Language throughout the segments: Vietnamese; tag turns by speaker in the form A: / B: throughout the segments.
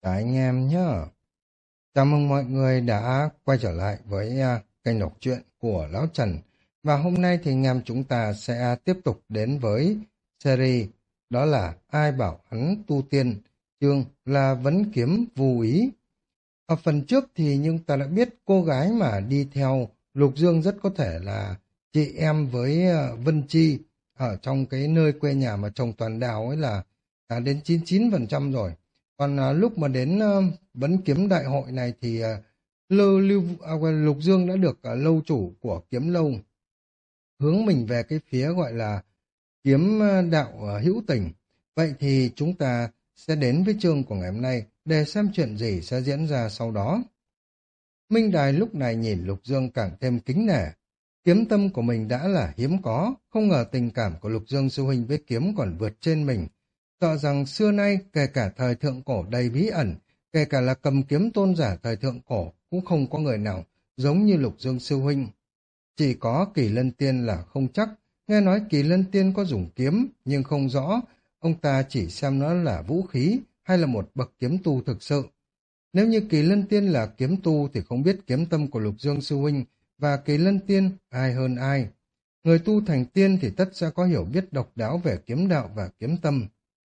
A: Cả anh em nhá. Chào mừng mọi người đã quay trở lại với kênh đọc truyện của Lão Trần. Và hôm nay thì anh em chúng ta sẽ tiếp tục đến với series đó là Ai bảo hắn tu tiên, chương là Vấn Kiếm Vô Ý. Ở phần trước thì nhưng ta đã biết cô gái mà đi theo Lục Dương rất có thể là chị em với Vân Chi ở trong cái nơi quê nhà mà trồng toàn đào ấy là đến 99% rồi. Còn lúc mà đến Vấn Kiếm Đại hội này thì Lục Dương đã được lâu chủ của Kiếm Lâu hướng mình về cái phía gọi là kiếm đạo hữu tình. Vậy thì chúng ta sẽ đến với chương của ngày hôm nay để xem chuyện gì sẽ diễn ra sau đó. Minh Đài lúc này nhìn Lục Dương càng thêm kính nể. Kiếm tâm của mình đã là hiếm có, không ngờ tình cảm của Lục Dương sư huynh với kiếm còn vượt trên mình. Sợ rằng xưa nay, kể cả thời thượng cổ đầy bí ẩn, kể cả là cầm kiếm tôn giả thời thượng cổ, cũng không có người nào giống như Lục Dương sư huynh. Chỉ có Kỳ Lân Tiên là không chắc, nghe nói Kỳ Lân Tiên có dùng kiếm, nhưng không rõ, ông ta chỉ xem nó là vũ khí hay là một bậc kiếm tu thực sự. Nếu như Kỳ Lân Tiên là kiếm tu thì không biết kiếm tâm của Lục Dương sư huynh và Kỳ Lân Tiên ai hơn ai. Người tu thành tiên thì tất sẽ có hiểu biết độc đáo về kiếm đạo và kiếm tâm.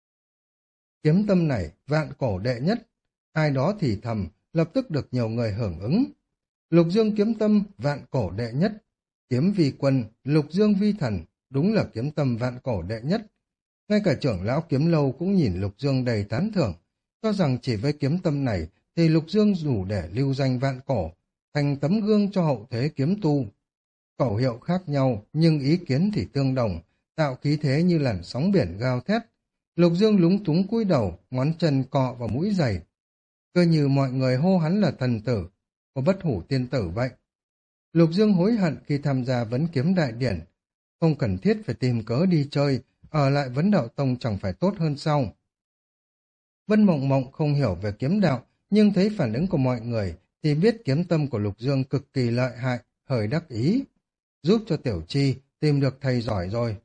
A: Kiếm tâm này vạn cổ đệ nhất, ai đó thì thầm, lập tức được nhiều người hưởng ứng. Lục Dương kiếm tâm vạn cổ đệ nhất, kiếm vi quân, Lục Dương vi thần, đúng là kiếm tâm vạn cổ đệ nhất. Ngay cả trưởng lão kiếm lâu cũng nhìn Lục Dương đầy tán thưởng, cho rằng chỉ với kiếm tâm này thì Lục Dương đủ để lưu danh vạn cổ, thành tấm gương cho hậu thế kiếm tu. Khẩu hiệu khác nhau nhưng ý kiến thì tương đồng, tạo khí thế như làn sóng biển gào thét. Lục Dương lúng túng cúi đầu, ngón chân cọ vào mũi giày. Cơ như mọi người hô hắn là thần tử, của bất hủ tiên tử vậy. Lục Dương hối hận khi tham gia vấn kiếm đại điển. Không cần thiết phải tìm cớ đi chơi, ở lại vấn đạo tông chẳng phải tốt hơn sao. Vân Mộng Mộng không hiểu về kiếm đạo, nhưng thấy phản ứng của mọi người thì biết kiếm tâm của Lục Dương cực kỳ lợi hại, hơi đắc ý. Giúp cho Tiểu Chi tìm được thầy giỏi rồi.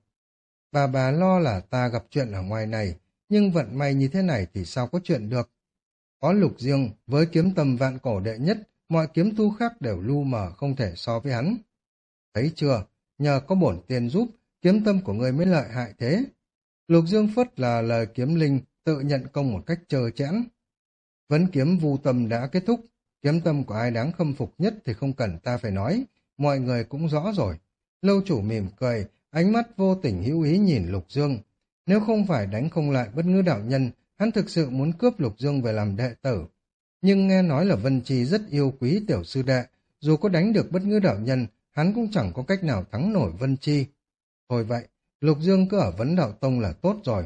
A: Bà lo là ta gặp chuyện ở ngoài này, nhưng vận may như thế này thì sao có chuyện được. Có Lục Dương với kiếm tâm vạn cổ đệ nhất, mọi kiếm tu khác đều lu mờ không thể so với hắn. Thấy chưa, nhờ có bổn tiền giúp, kiếm tâm của ngươi mới lợi hại thế. Lục Dương phất là lời kiếm linh, tự nhận công một cách trơ trẽn. Vấn kiếm vu tâm đã kết thúc, kiếm tâm của ai đáng khâm phục nhất thì không cần ta phải nói, mọi người cũng rõ rồi. Lâu chủ mỉm cười, ánh mắt vô tình hữu ý nhìn Lục Dương. Nếu không phải đánh không lại bất ngữ đạo nhân, hắn thực sự muốn cướp Lục Dương về làm đệ tử. Nhưng nghe nói là Vân Chi rất yêu quý tiểu sư đệ, dù có đánh được bất ngữ đạo nhân, hắn cũng chẳng có cách nào thắng nổi Vân Chi. Thôi vậy, Lục Dương cứ ở vấn đạo tông là tốt rồi.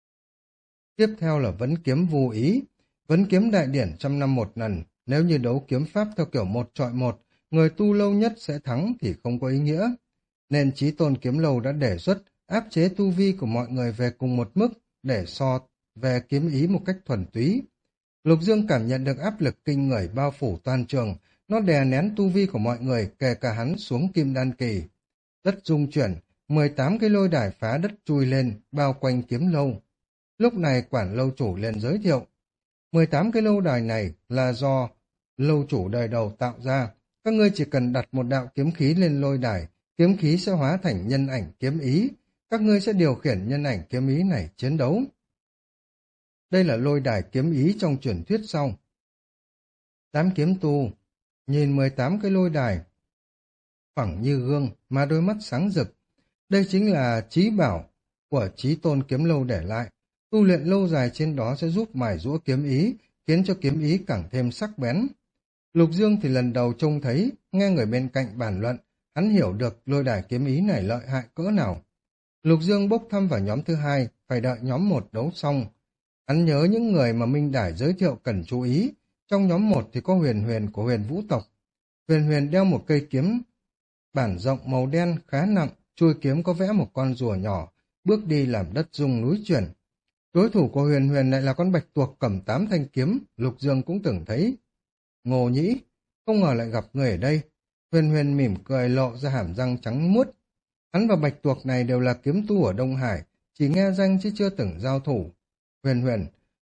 A: Tiếp theo là vấn kiếm vô ý. Vấn kiếm đại điển trăm năm một lần, nếu như đấu kiếm pháp theo kiểu một chọi một, người tu lâu nhất sẽ thắng thì không có ý nghĩa. Nên Chí Tôn Kiếm Lâu đã đề xuất áp chế tu vi của mọi người về cùng một mức để so về kiếm ý một cách thuần túy. Lục Dương cảm nhận được áp lực kinh người bao phủ toàn trường, nó đè nén tu vi của mọi người kể cả hắn xuống kim đan kỳ. Đất rung chuyển, 18 cái lôi đài phá đất chui lên, bao quanh kiếm lâu. Lúc này quản lâu chủ lên giới thiệu. 18 cái lâu đài này là do lâu chủ đời đầu tạo ra. Các ngươi chỉ cần đặt một đạo kiếm khí lên lôi đài, kiếm khí sẽ hóa thành nhân ảnh kiếm ý. Các ngươi sẽ điều khiển nhân ảnh kiếm ý này chiến đấu. Đây là lôi đài kiếm ý trong truyền thuyết sau. Đám kiếm tu nhìn 18 cái lôi đài phẳng như gương mà đôi mắt sáng rực. Đây chính là chí bảo của Chí Tôn Kiếm Lâu để lại. Tu luyện lâu dài trên đó sẽ giúp mài giũa kiếm ý, khiến cho kiếm ý càng thêm sắc bén. Lục Dương thì lần đầu trông thấy, nghe người bên cạnh bàn luận, hắn hiểu được lôi đài kiếm ý này lợi hại cỡ nào. Lục Dương bốc thăm vào nhóm thứ hai, phải đợi nhóm một đấu xong. Hắn nhớ những người mà Minh Đài giới thiệu cần chú ý. Trong nhóm một thì có Huyền Huyền của Huyền Vũ tộc. Huyền Huyền đeo một cây kiếm bản rộng màu đen khá nặng, chuôi kiếm có vẽ một con rùa nhỏ, bước đi làm đất rung núi chuyển. Đối thủ của Huyền Huyền lại là con bạch tuộc cầm 8 thanh kiếm, Lục Dương cũng từng thấy. Ngô Nhĩ, không ngờ lại gặp người ở đây. Huyền Huyền mỉm cười lộ ra hàm răng trắng muốt. Hắn và bạch tuộc này đều là kiếm tu ở Đông Hải, chỉ nghe danh chứ chưa từng giao thủ. Huyền Huyền,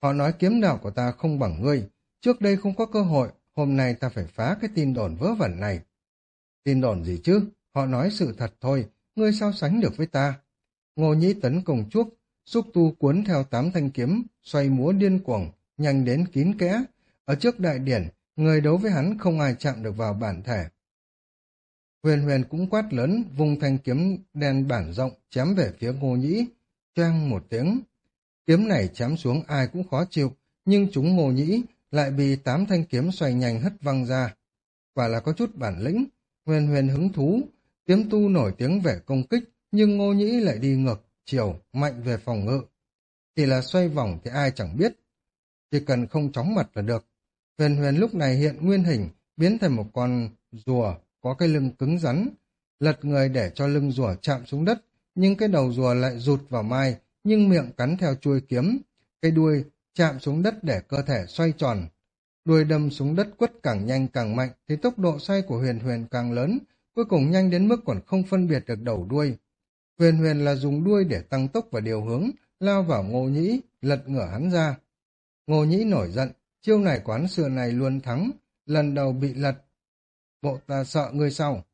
A: Họ nói kiếm đạo của ta không bằng ngươi. Trước đây không có cơ hội, hôm nay ta phải phá cái tin đồn vớ vẩn này. Tin đồn gì chứ? Họ nói sự thật thôi, ngươi sao sánh được với ta? Ngô Nhĩ tấn công chuốc, xúc tu cuốn theo 8 thanh kiếm, xoay múa điên cuồng, nhanh đến kín kẽ. Ở trước đại điển, người đấu với hắn không ai chạm được vào bản thể. Huyền Huyền cũng quát lớn, vung thanh kiếm đen bản rộng, chém về phía Ngô Nhĩ. Choang một tiếng. Kiếm này chém xuống ai cũng khó chịu, nhưng chúng Ngô Nhĩ lại bị 8 thanh kiếm xoay nhanh hất văng ra. Quả là có chút bản lĩnh. Huyền Huyền hứng thú, kiếm tu nổi tiếng về công kích, nhưng Ngô Nhĩ lại đi ngược, chiều, mạnh về phòng ngự. Chỉ là xoay vòng thì ai chẳng biết, chỉ cần không chóng mặt là được. Huyền Huyền lúc này hiện nguyên hình, biến thành một con rùa, có cái lưng cứng rắn, lật người để cho lưng rùa chạm xuống đất, nhưng cái đầu rùa lại rụt vào mai, nhưng miệng cắn theo chuôi kiếm, cái đuôi chạm xuống đất để cơ thể xoay tròn. Đuôi đâm xuống đất quất càng nhanh càng mạnh thì tốc độ xoay của Huyền Huyền càng lớn, cuối cùng nhanh đến mức còn không phân biệt được đầu đuôi. Huyền Huyền là dùng đuôi để tăng tốc và điều hướng, lao vào Ngô Nhĩ, lật ngửa hắn ra. Ngô Nhĩ nổi giận, chiêu này của hắn xưa này luôn thắng, lần đầu bị lật. Bộ ta sợ ngươi sau.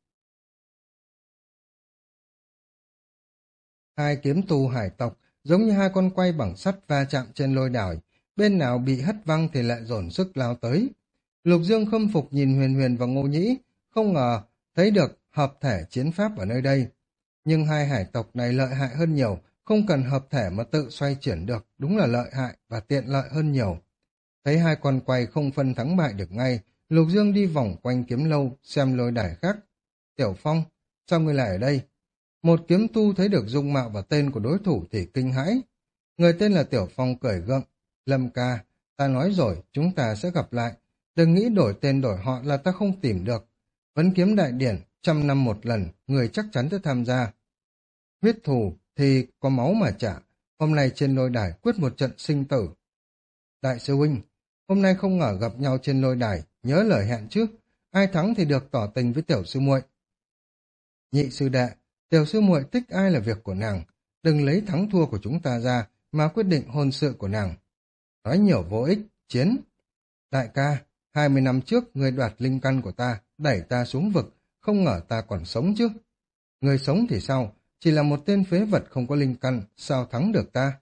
A: Hai kiếm tù hải tộc, giống như hai con quay bằng sắt va chạm trên lôi đài, bên nào bị hất văng thì lại dồn sức lao tới. Lục Dương khâm phục nhìn Huyền Huyền và Ngô Nhĩ, không ngờ thấy được hợp thể chiến pháp ở nơi đây. Nhưng hai hải tộc này lợi hại hơn nhiều, không cần hợp thể mà tự xoay chuyển được, đúng là lợi hại và tiện lợi hơn nhiều. Thấy hai con quay không phân thắng bại được ngay, Lục Dương đi vòng quanh kiếm lâu, xem lôi đài khác. Tiểu Phong, sao ngươi lại ở đây? Một kiếm tu thấy được dung mạo và tên của đối thủ thì kinh hãi. Người tên là Tiểu Phong cười gượng. Lâm ca, ta nói rồi, chúng ta sẽ gặp lại. Đừng nghĩ đổi tên đổi họ là ta không tìm được. Vấn kiếm đại điển, 100 năm một lần, người chắc chắn sẽ tham gia. Huyết thù thì có máu mà trả. Hôm nay trên lôi đài quyết một trận sinh tử. Đại sư huynh, hôm nay không ngờ gặp nhau trên lôi đài, nhớ lời hẹn chứ. Ai thắng thì được tỏ tình với tiểu sư muội. Nhị sư đệ, tiểu sư muội thích ai là việc của nàng. Đừng lấy thắng thua của chúng ta ra mà quyết định hôn sự của nàng. Nói nhiều vô ích, chiến. Đại ca, 20 năm trước người đoạt linh căn của ta, đẩy ta xuống vực, không ngờ ta còn sống chứ. Người sống thì sao? Chỉ là một tên phế vật không có linh căn, sao thắng được ta?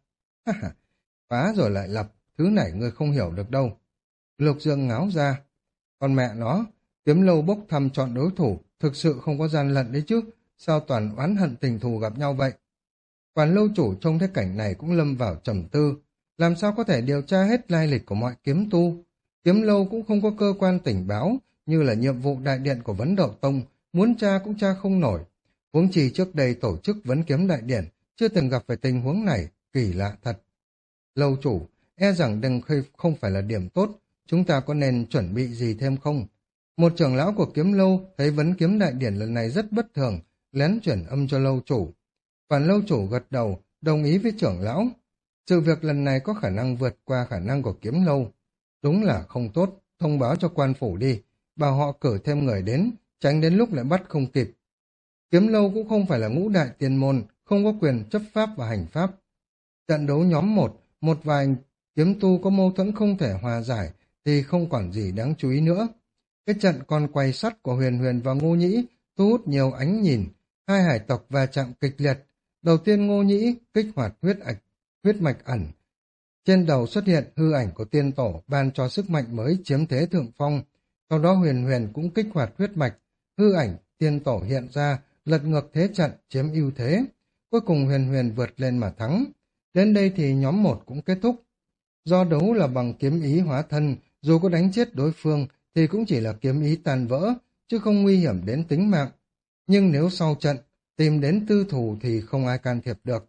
A: Phá rồi lại lập, thứ này ngươi không hiểu được đâu. Lục Dương ngáo ra. Còn mẹ nó, kiếm lâu bốc thăm chọn đối thủ, thực sự không có gian lận đấy chứ, sao toàn oán hận tình thù gặp nhau vậy? Quản lâu chủ trông thấy cảnh này cũng lâm vào trầm tư, làm sao có thể điều tra hết lai lịch của mọi kiếm tu? Kiếm lâu cũng không có cơ quan tình báo, như là nhiệm vụ đại điện của Vấn Đậu Tông, muốn tra cũng tra không nổi. Huống chi trước đây tổ chức vấn kiếm đại điển, chưa từng gặp phải tình huống này, kỳ lạ thật. Lâu chủ, e rằng đừng không phải là điểm tốt, chúng ta có nên chuẩn bị gì thêm không? Một trưởng lão của kiếm lâu thấy vấn kiếm đại điển lần này rất bất thường, lén chuyển âm cho lâu chủ. Quản lâu chủ gật đầu, đồng ý với trưởng lão. Sự việc lần này có khả năng vượt qua khả năng của kiếm lâu. Đúng là không tốt, thông báo cho quan phủ đi, bảo họ cử thêm người đến, tránh đến lúc lại bắt không kịp. Kiếm lâu cũng không phải là ngũ đại tiên môn, không có quyền chấp pháp và hành pháp. Trận đấu nhóm một vài kiếm tu có mâu thuẫn không thể hòa giải thì không còn gì đáng chú ý nữa. Cái trận con quay sắt của Huyền Huyền và Ngô Nhĩ thu hút nhiều ánh nhìn, hai hải tộc va chạm kịch liệt. Đầu tiên Ngô Nhĩ kích hoạt huyết mạch ẩn. Trên đầu xuất hiện hư ảnh của tiên tổ ban cho sức mạnh mới chiếm thế thượng phong. Sau đó Huyền Huyền cũng kích hoạt huyết mạch, hư ảnh tiên tổ hiện ra, lật ngược thế trận chiếm ưu thế. Cuối cùng Huyền Huyền vượt lên mà thắng. Đến đây thì nhóm 1 cũng kết thúc. Do đấu là bằng kiếm ý hóa thân, dù có đánh chết đối phương thì cũng chỉ là kiếm ý tàn vỡ, chứ không nguy hiểm đến tính mạng. Nhưng nếu sau trận tìm đến tư thủ thì không ai can thiệp được.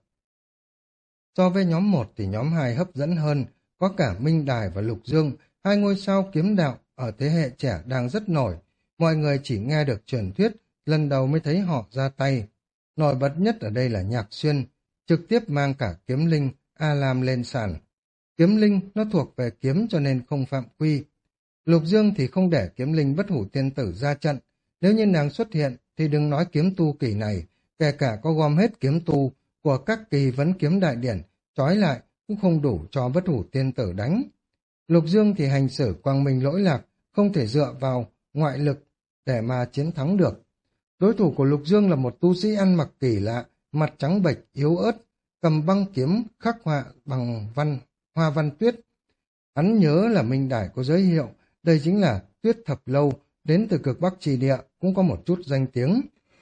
A: So với nhóm 1 thì nhóm 2 hấp dẫn hơn, có cả Minh Đài và Lục Dương, hai ngôi sao kiếm đạo ở thế hệ trẻ đang rất nổi. Mọi người chỉ nghe được truyền thuyết, lần đầu mới thấy họ ra tay. Nổi bật nhất ở đây là Nhạc Xuyên, trực tiếp mang cả kiếm linh A Lam lên sàn. Kiếm linh nó thuộc về kiếm cho nên không phạm quy. Lục Dương thì không để kiếm linh bất hủ tiên tử ra trận. Nếu như nàng xuất hiện thì đừng nói kiếm tu kỳ này, kể cả có gom hết kiếm tu của các kỳ vấn kiếm đại điển, trói lại cũng không đủ cho Bất Hủ Tiên Tử đánh. Lục Dương thì hành xử quang minh lỗi lạc, không thể dựa vào ngoại lực để mà chiến thắng được. Đối thủ của Lục Dương là một tu sĩ ăn mặc kỳ lạ, mặt trắng bệch, yếu ớt, cầm băng kiếm khắc họa bằng hoa văn tuyết. Hắn nhớ là Minh Đài có giới hiệu, đây chính là Tuyết Thập Lâu, đến từ cực Bắc Trì Địa, cũng có một chút danh tiếng.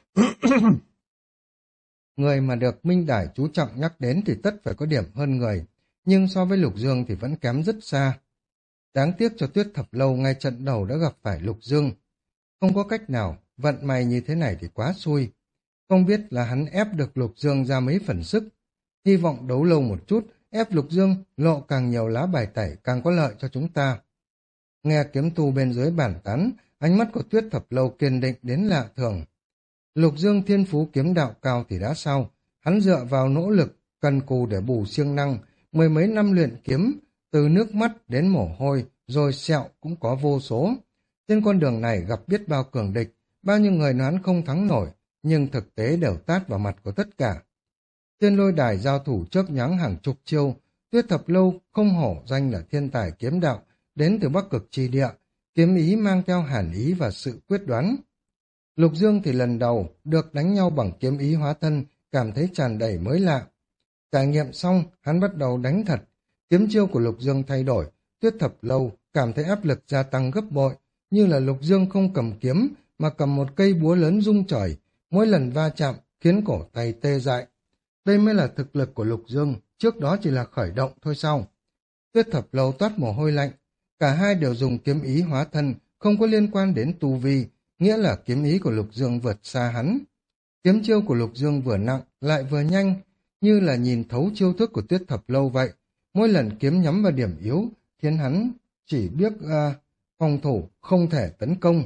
A: Người mà được Minh Đài chú trọng nhắc đến thì tất phải có điểm hơn người, nhưng so với Lục Dương thì vẫn kém rất xa. Đáng tiếc cho Tuyết Thập Lâu ngay trận đầu đã gặp phải Lục Dương. Không có cách nào, vận may như thế này thì quá xui. Không biết là hắn ép được Lục Dương ra mấy phần sức. Hy vọng đấu lâu một chút, ép Lục Dương lộ càng nhiều lá bài tẩy càng có lợi cho chúng ta. Nghe kiếm tu bên dưới bàn tán, ánh mắt của Tuyết Thập Lâu kiên định đến lạ thường. Lục Dương thiên phú kiếm đạo cao thì đã sao? Hắn dựa vào nỗ lực, cần cù để bù siêng năng, mười mấy năm luyện kiếm, từ nước mắt đến mồ hôi, rồi sẹo cũng có vô số. Trên con đường này gặp biết bao cường địch, bao nhiêu người nói hắn không thắng nổi, nhưng thực tế đều tát vào mặt của tất cả. Trên lôi đài giao thủ chớp nhoáng hàng chục chiêu, Tuyết Thập Lâu không hổ danh là thiên tài kiếm đạo, đến từ Bắc Cực Chi Địa, kiếm ý mang theo hàn ý và sự quyết đoán. Lục Dương thì lần đầu được đánh nhau bằng kiếm ý hóa thân, cảm thấy tràn đầy mới lạ. Trải nghiệm xong, hắn bắt đầu đánh thật. Kiếm chiêu của Lục Dương thay đổi, Tuyết Thập Lâu cảm thấy áp lực gia tăng gấp bội, như là Lục Dương không cầm kiếm, mà cầm một cây búa lớn rung trời, mỗi lần va chạm khiến cổ tay tê dại. Đây mới là thực lực của Lục Dương, trước đó chỉ là khởi động thôi sao. Tuyết Thập Lâu toát mồ hôi lạnh, cả hai đều dùng kiếm ý hóa thân, không có liên quan đến tu vi, nghĩa là kiếm ý của Lục Dương vượt xa hắn. Kiếm chiêu của Lục Dương vừa nặng, lại vừa nhanh, như là nhìn thấu chiêu thức của Tuyết Thập Lâu vậy. Mỗi lần kiếm nhắm vào điểm yếu, khiến hắn chỉ biết phòng thủ, không thể tấn công.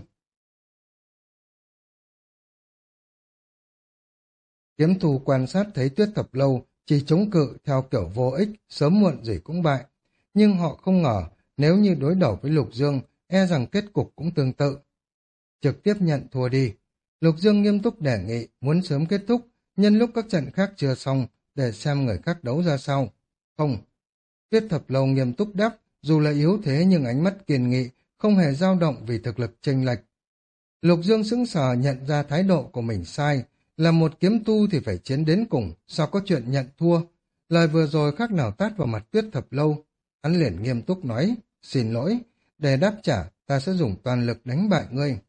A: Kiếm thủ quan sát thấy Tuyết Thập Lâu chỉ chống cự theo kiểu vô ích, sớm muộn gì cũng bại. Nhưng họ không ngờ, nếu như đối đầu với Lục Dương, e rằng kết cục cũng tương tự. Trực tiếp nhận thua đi. Lục Dương nghiêm túc đề nghị, muốn sớm kết thúc, nhân lúc các trận khác chưa xong, để xem người khác đấu ra sao. Không. Tuyết Thập Lâu nghiêm túc đáp, dù là yếu thế nhưng ánh mắt kiên nghị, không hề dao động vì thực lực chênh lệch. Lục Dương sững sờ nhận ra thái độ của mình sai, là một kiếm tu thì phải chiến đến cùng, sao có chuyện nhận thua. Lời vừa rồi khác nào tát vào mặt Tuyết Thập Lâu. Hắn liền nghiêm túc nói, xin lỗi, để đáp trả, ta sẽ dùng toàn lực đánh bại ngươi.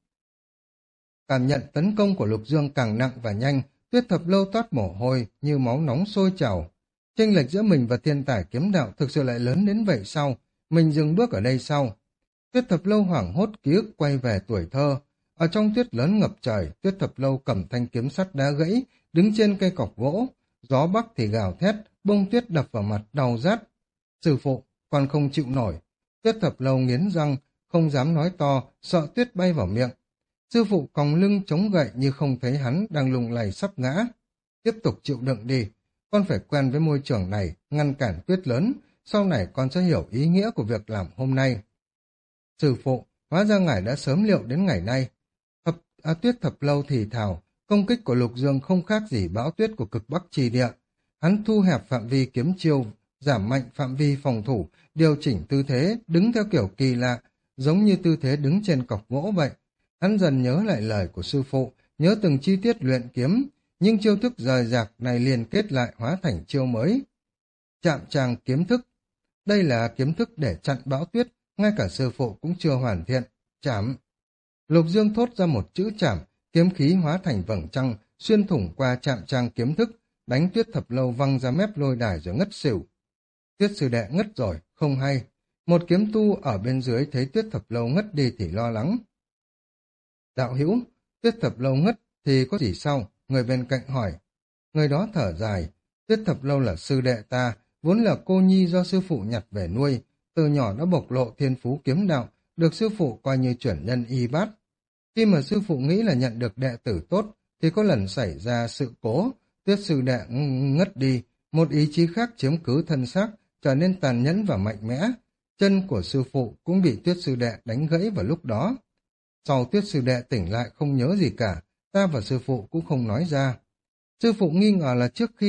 A: Cảm nhận tấn công của Lục Dương càng nặng và nhanh, Tuyết Thập Lâu toát mồ hôi như máu nóng sôi trào. Chênh lệch giữa mình và thiên tài kiếm đạo thực sự lại lớn đến vậy sao? Mình dừng bước ở đây sau. Tuyết Thập Lâu hoảng hốt ký ức quay về tuổi thơ. Ở trong tuyết lớn ngập trời, Tuyết Thập Lâu cầm thanh kiếm sắt đá gãy, đứng trên cây cọc gỗ. Gió bắc thì gào thét, bông tuyết đập vào mặt đau rát. Sư phụ, còn không chịu nổi. Tuyết Thập Lâu nghiến răng, không dám nói to, sợ tuyết bay vào miệng. Sư phụ còng lưng chống gậy như không thấy hắn đang lung lay sắp ngã. Tiếp tục chịu đựng đi, con phải quen với môi trường này, ngăn cản tuyết lớn, sau này con sẽ hiểu ý nghĩa của việc làm hôm nay. Sư phụ, hóa ra ngài đã sớm liệu đến ngày nay. Tuyết Thập Lâu thì thào, công kích của Lục Dương không khác gì bão tuyết của cực Bắc Trì Địa. Hắn thu hẹp phạm vi kiếm chiêu, giảm mạnh phạm vi phòng thủ, điều chỉnh tư thế, đứng theo kiểu kỳ lạ, giống như tư thế đứng trên cọc gỗ vậy. Hắn dần nhớ lại lời của sư phụ, nhớ từng chi tiết luyện kiếm, nhưng chiêu thức rời rạc này liên kết lại hóa thành chiêu mới. Chạm tràng kiếm thức. Đây là kiếm thức để chặn bão tuyết, ngay cả sư phụ cũng chưa hoàn thiện. Chảm. Lục Dương thốt ra một chữ chảm, kiếm khí hóa thành vầng trăng, xuyên thủng qua chạm tràng kiếm thức, đánh Tuyết Thập Lâu văng ra mép lôi đài rồi ngất xỉu. Tuyết sư đệ ngất rồi, không hay. Một kiếm tu ở bên dưới thấy Tuyết Thập Lâu ngất đi thì lo lắng. Đạo hữu, Tuyết Thập Lâu ngất thì có gì sao? Người bên cạnh hỏi. Người đó thở dài, Tuyết Thập Lâu là sư đệ ta, vốn là cô nhi do sư phụ nhặt về nuôi, từ nhỏ đã bộc lộ thiên phú kiếm đạo, được sư phụ coi như chuẩn nhân y bát. Khi mà sư phụ nghĩ là nhận được đệ tử tốt, thì có lần xảy ra sự cố, Tuyết sư đệ ngất đi, một ý chí khác chiếm cứ thân xác, trở nên tàn nhẫn và mạnh mẽ. Chân của sư phụ cũng bị Tuyết sư đệ đánh gãy vào lúc đó. Sau Tuyết sư đệ tỉnh lại không nhớ gì cả, ta và sư phụ cũng không nói ra. Sư phụ nghi ngờ là trước khi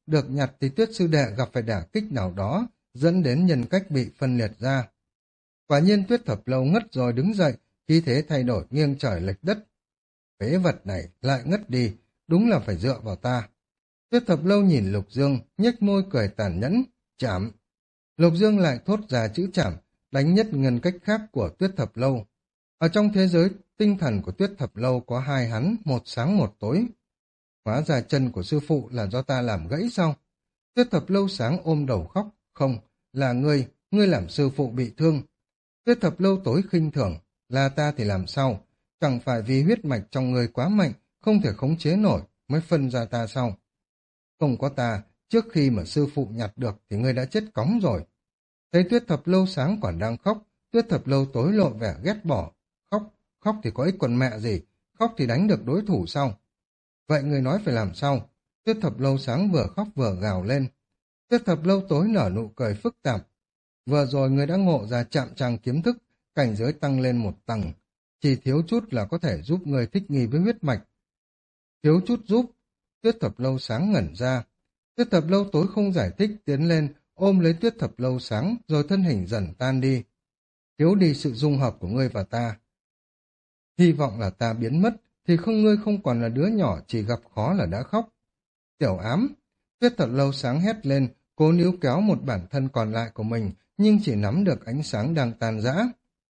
A: được nhặt thì Tuyết sư đệ gặp phải đả kích nào đó, dẫn đến nhân cách bị phân liệt ra. Quả nhiên Tuyết Thập Lâu ngất rồi đứng dậy, khí thế thay đổi nghiêng trời lệch đất. Phế vật này lại ngất đi, đúng là phải dựa vào ta. Tuyết Thập Lâu nhìn Lục Dương, nhếch môi cười tàn nhẫn, chảm. Lục Dương lại thốt ra chữ chảm, đánh nhất ngân cách khác của Tuyết Thập Lâu. Ở trong thế giới tinh thần của Tuyết Thập Lâu có hai hắn, một sáng một tối. Hóa ra chân của sư phụ là do ta làm gãy sao? Tuyết Thập Lâu sáng ôm đầu khóc, không, là ngươi làm sư phụ bị thương. Tuyết Thập Lâu tối khinh thường, là ta thì làm sao? Chẳng phải vì huyết mạch trong ngươi quá mạnh, không thể khống chế nổi, mới phân ra ta sao? Không có ta, trước khi mà sư phụ nhặt được thì ngươi đã chết cóng rồi. Thấy Tuyết Thập Lâu sáng còn đang khóc, Tuyết Thập Lâu tối lộ vẻ ghét bỏ. Khóc thì có ích quần mẹ gì, khóc thì đánh được đối thủ sao? Vậy người nói phải làm sao? Tuyết Thập Lâu sáng vừa khóc vừa gào lên. Tuyết Thập Lâu tối nở nụ cười phức tạp. Vừa rồi người đã ngộ ra chạm tràng kiếm thức, cảnh giới tăng lên một tầng. Chỉ thiếu chút là có thể giúp người thích nghi với huyết mạch. Thiếu chút giúp. Tuyết Thập Lâu sáng ngẩn ra. Tuyết Thập Lâu tối không giải thích, tiến lên, ôm lấy Tuyết Thập Lâu sáng, rồi thân hình dần tan đi. Thiếu đi sự dung hợp của ngươi và ta. Hy vọng là ta biến mất, thì ngươi không còn là đứa nhỏ chỉ gặp khó là đã khóc. Tiểu ám, Tuyết Thập Lâu sáng hét lên, cố níu kéo một bản thân còn lại của mình, nhưng chỉ nắm được ánh sáng đang tan rã.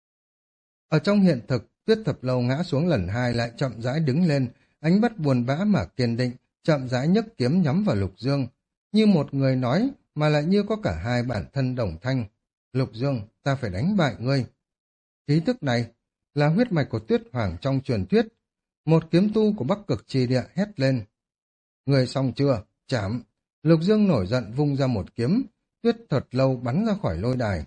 A: Ở trong hiện thực, Tuyết Thập Lâu ngã xuống lần hai lại chậm rãi đứng lên, ánh mắt buồn bã mà kiên định, chậm rãi nhấc kiếm nhắm vào Lục Dương. Như một người nói, mà lại như có cả hai bản thân đồng thanh. Lục Dương, ta phải đánh bại ngươi. Khí thức này là huyết mạch của Tuyết Hoàng trong truyền thuyết. Một kiếm tu của Bắc Cực Chi Địa hét lên. Ngươi xong chưa? Chảm! Lục Dương nổi giận vung ra một kiếm, Tuyết Thật Lâu bắn ra khỏi lôi đài.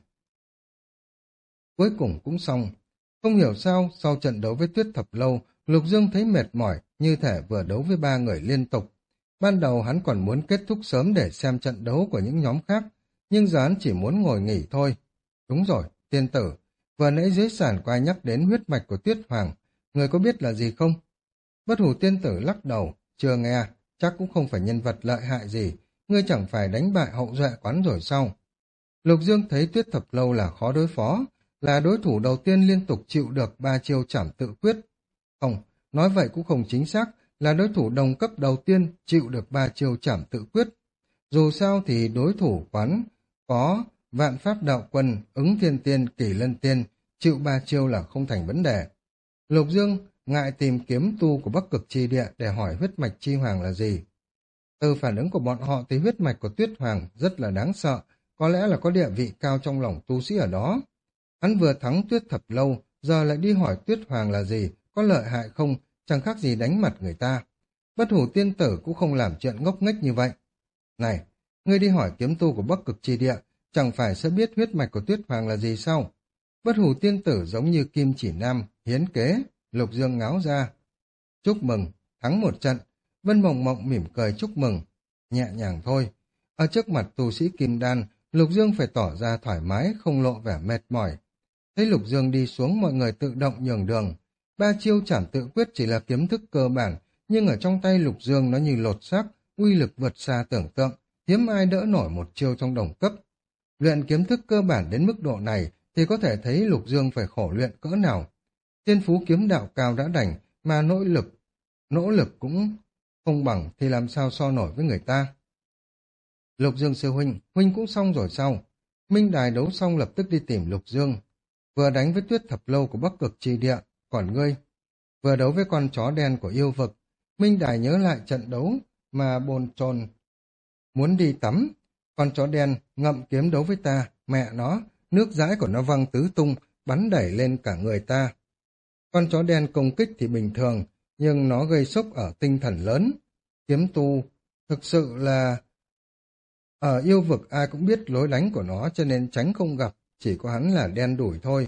A: Cuối cùng cũng xong. Không hiểu sao, sau trận đấu với Tuyết Thập Lâu, Lục Dương thấy mệt mỏi, như thể vừa đấu với ba người liên tục. Ban đầu hắn còn muốn kết thúc sớm để xem trận đấu của những nhóm khác, nhưng giờ hắn chỉ muốn ngồi nghỉ thôi. Đúng rồi, tiên tử, vừa nãy dưới sàn có ai nhắc đến huyết mạch của Tuyết Hoàng, người có biết là gì không? Bất Hủ tiên tử lắc đầu, chưa nghe, chắc cũng không phải nhân vật lợi hại gì, ngươi chẳng phải đánh bại Hậu Duệ Quán rồi sao? Lục Dương thấy Tuyết Thập Lâu là khó đối phó, là đối thủ đầu tiên liên tục chịu được 3 chiêu trảm tự quyết. Không, nói vậy cũng không chính xác, là đối thủ đồng cấp đầu tiên chịu được 3 chiêu trảm tự quyết. Dù sao thì đối thủ Quán có Vạn Pháp Đạo Quân, Ứng Thiên Tiên, Kỷ Lân Tiên, chịu 3 chiêu là không thành vấn đề. Lục Dương ngại tìm kiếm tu của Bắc Cực Chi Địa để hỏi huyết mạch Chi Hoàng là gì. Từ phản ứng của bọn họ thì huyết mạch của Tuyết Hoàng rất là đáng sợ, có lẽ là có địa vị cao trong lòng tu sĩ ở đó. Hắn vừa thắng Tuyết Thập Lâu, giờ lại đi hỏi Tuyết Hoàng là gì, có lợi hại không, chẳng khác gì đánh mặt người ta. Bất Hủ tiên tử cũng không làm chuyện ngốc nghếch như vậy. Này, ngươi đi hỏi kiếm tu của Bắc Cực Chi Địa, chẳng phải sẽ biết huyết mạch của Tuyết Hoàng là gì sao? Bất Hủ tiên tử giống như Kim Chỉ Nam, hiến kế, Lục Dương ngáo ra. Chúc mừng, thắng một trận. Vân Mộng Mộng mỉm cười chúc mừng. Nhẹ nhàng thôi. Ở trước mặt tu sĩ Kim Đan, Lục Dương phải tỏ ra thoải mái, không lộ vẻ mệt mỏi. Thấy Lục Dương đi xuống, mọi người tự động nhường đường. 3 chiêu trảm tự quyết chỉ là kiếm thức cơ bản, nhưng ở trong tay Lục Dương nó như lột xác, uy lực vượt xa tưởng tượng, hiếm ai đỡ nổi một chiêu trong đồng cấp. Luyện kiếm thức cơ bản đến mức độ này thì có thể thấy Lục Dương phải khổ luyện cỡ nào. Thiên phú kiếm đạo cao đã đành, mà nỗ lực cũng không bằng thì làm sao so nổi với người ta. Lục Dương sư huynh, huynh cũng xong rồi sao? Minh Đài đấu xong lập tức đi tìm Lục Dương. Vừa đánh với Tuyết Thập Lâu của Bắc Cực Chi Địa, còn ngươi? Vừa đấu với con chó đen của yêu vực. Minh Đài nhớ lại trận đấu mà bồn chồn muốn đi tắm. Con chó đen ngậm kiếm đấu với ta, mẹ nó, nước dãi của nó văng tứ tung, bắn đẩy lên cả người ta. Con chó đen công kích thì bình thường, nhưng nó gây sốc ở tinh thần lớn. Kiếm tu, thực sự là... Ở yêu vực ai cũng biết lối đánh của nó cho nên tránh không gặp, chỉ có hắn là đen đủi thôi.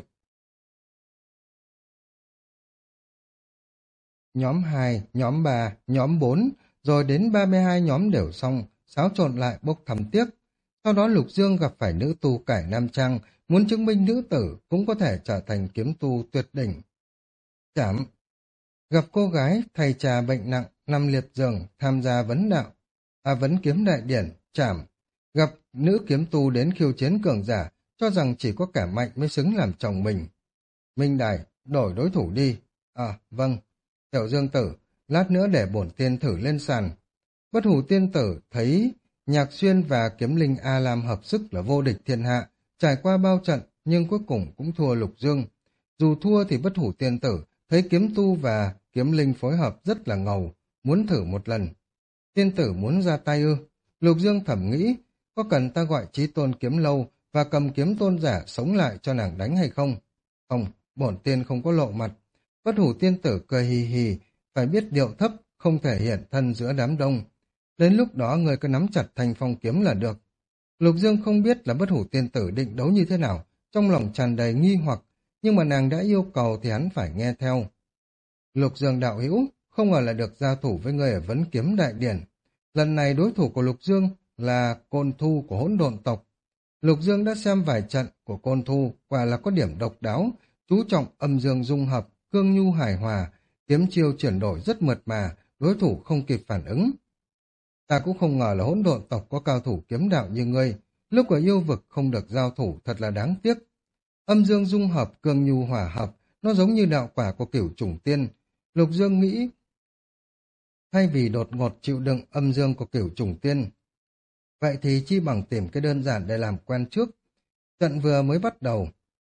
A: Nhóm 2, nhóm 3, nhóm 4, rồi đến 32 nhóm đều xong, xáo trộn lại bốc thầm tiếc. Sau đó Lục Dương gặp phải nữ tu cải nam trang, muốn chứng minh nữ tử cũng có thể trở thành kiếm tu tuyệt đỉnh. Chảm, gặp cô gái thầy trà bệnh nặng, nằm liệt giường, tham gia vấn kiếm đại điển, chảm. Gặp nữ kiếm tu đến khiêu chiến cường giả, cho rằng chỉ có kẻ mạnh mới xứng làm chồng mình. Minh Đài, đổi đối thủ đi. À, vâng. Tiểu Dương Tử, lát nữa để bổn tiên thử lên sàn. Bất hủ tiên tử thấy Nhạc Xuyên và kiếm linh A Lam hợp sức là vô địch thiên hạ, trải qua bao trận nhưng cuối cùng cũng thua Lục Dương. Dù thua thì bất hủ tiên tử thấy kiếm tu và kiếm linh phối hợp rất là ngầu, muốn thử một lần. Tiên tử muốn ra tay ư? Lục Dương thầm nghĩ, có cần ta gọi Chí Tôn kiếm lâu và cầm kiếm tôn giả sống lại cho nàng đánh hay không? Không, bổn tiên không có lộ mặt. Bất hủ tiên tử cười hì hì, phải biết điệu thấp, không thể hiện thân giữa đám đông. Đến lúc đó người cứ nắm chặt thanh phong kiếm là được. Lục Dương không biết là bất hủ tiên tử định đấu như thế nào, trong lòng tràn đầy nghi hoặc, nhưng mà nàng đã yêu cầu thì hắn phải nghe theo. Lục Dương đạo hữu, không ngờ là được giao thủ với người ở Vấn Kiếm Đại Điển. Lần này đối thủ của Lục Dương là Côn Thu của Hỗn Độn tộc. Lục Dương đã xem vài trận của Côn Thu, quả là có điểm độc đáo, chú trọng âm dương dung hợp, cương nhu hài hòa, kiếm chiêu chuyển đổi rất mượt mà, đối thủ không kịp phản ứng. Ta cũng không ngờ là Hỗn Độn tộc có cao thủ kiếm đạo như ngươi, lúc ở yêu vực không được giao thủ thật là đáng tiếc. Âm dương dung hợp, cương nhu hòa hợp, nó giống như đạo quả của Cửu Chủng Tiên. Lục Dương nghĩ, thay vì đột ngột chịu đựng âm dương của Cửu Chủng Tiên, vậy thì chi bằng tìm cái đơn giản để làm quen trước. Trận vừa mới bắt đầu,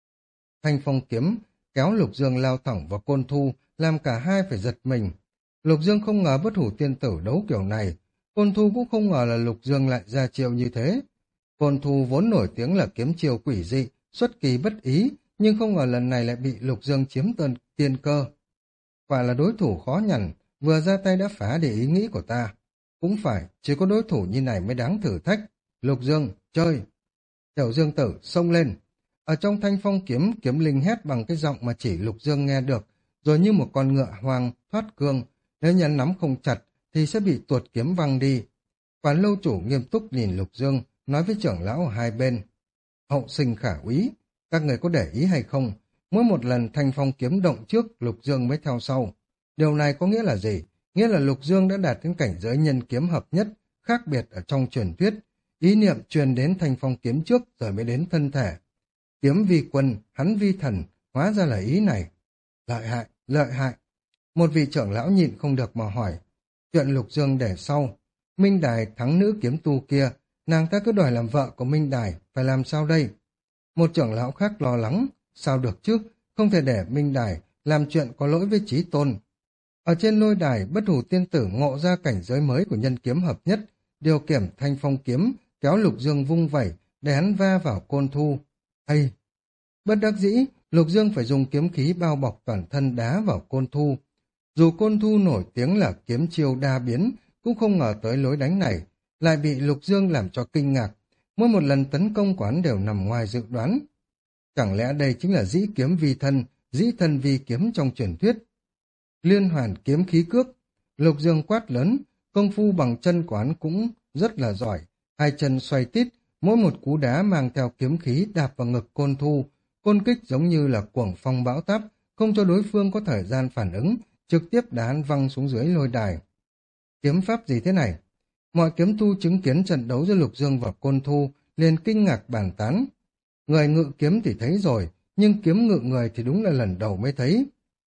A: thanh phong kiếm kéo Lục Dương lao thẳng vào Côn Thu, làm cả hai phải giật mình. Lục Dương không ngờ bất hủ tiên tử đấu kiểu này, Côn Thu cũng không ngờ là Lục Dương lại ra chiêu như thế. Côn Thu vốn nổi tiếng là kiếm chiêu quỷ dị, xuất kỳ bất ý, nhưng không ngờ lần này lại bị Lục Dương chiếm tiên cơ. Quả là đối thủ khó nhằn, vừa ra tay đã phá để ý nghĩ của ta. Cũng phải, chỉ có đối thủ như này mới đáng thử thách. Lục Dương, chơi! Tiểu Dương Tử, xông lên! Ở trong thanh phong kiếm, kiếm linh hét bằng cái giọng mà chỉ Lục Dương nghe được, rồi như một con ngựa hoang thoát cương, nếu nhấn nắm không chặt thì sẽ bị tuột kiếm văng đi. Quán lâu chủ nghiêm túc nhìn Lục Dương, nói với trưởng lão ở hai bên. Hậu sinh khả úy, các người có để ý hay không? Mỗi một lần thanh phong kiếm động trước, Lục Dương mới theo sau. Điều này có nghĩa là gì? Nghĩa là Lục Dương đã đạt đến cảnh giới nhân kiếm hợp nhất, khác biệt ở trong truyền thuyết. Ý niệm truyền đến thanh phong kiếm trước rồi mới đến thân thể. Kiếm vi quân, hắn vi thần, hóa ra là ý này. Lợi hại, lợi hại. Một vị trưởng lão nhịn không được mà hỏi. Chuyện Lục Dương để sau. Minh Đài thắng nữ kiếm tu kia, nàng ta cứ đòi làm vợ của Minh Đài, phải làm sao đây? Một trưởng lão khác lo lắng, sao được chứ, không thể để Minh Đài làm chuyện có lỗi với Chí Tôn. Ở trên lôi đài, bất hủ tiên tử ngộ ra cảnh giới mới của nhân kiếm hợp nhất, điều khiển thanh phong kiếm, kéo Lục Dương vung vẩy, để hắn va vào Côn Thu. Hay! Bất đắc dĩ, Lục Dương phải dùng kiếm khí bao bọc toàn thân đá vào Côn Thu. Dù Côn Thu nổi tiếng là kiếm chiêu đa biến, cũng không ngờ tới lối đánh này, lại bị Lục Dương làm cho kinh ngạc. Mỗi một lần tấn công của hắn đều nằm ngoài dự đoán. Chẳng lẽ đây chính là dĩ kiếm vi thân, dĩ thân vi kiếm trong truyền thuyết? Liên hoàn kiếm khí cước, Lục Dương quát lớn, công phu bằng chân của hắn cũng rất là giỏi. Hai chân xoay tít, mỗi một cú đá mang theo kiếm khí đạp vào ngực Côn Thu. Côn kích giống như là cuồng phong bão táp, không cho đối phương có thời gian phản ứng, trực tiếp đá hắn văng xuống dưới lôi đài. Kiếm pháp gì thế này? Mọi kiếm tu chứng kiến trận đấu giữa Lục Dương và Côn Thu liền kinh ngạc bàn tán. Người ngự kiếm thì thấy rồi, nhưng kiếm ngự người thì đúng là lần đầu mới thấy.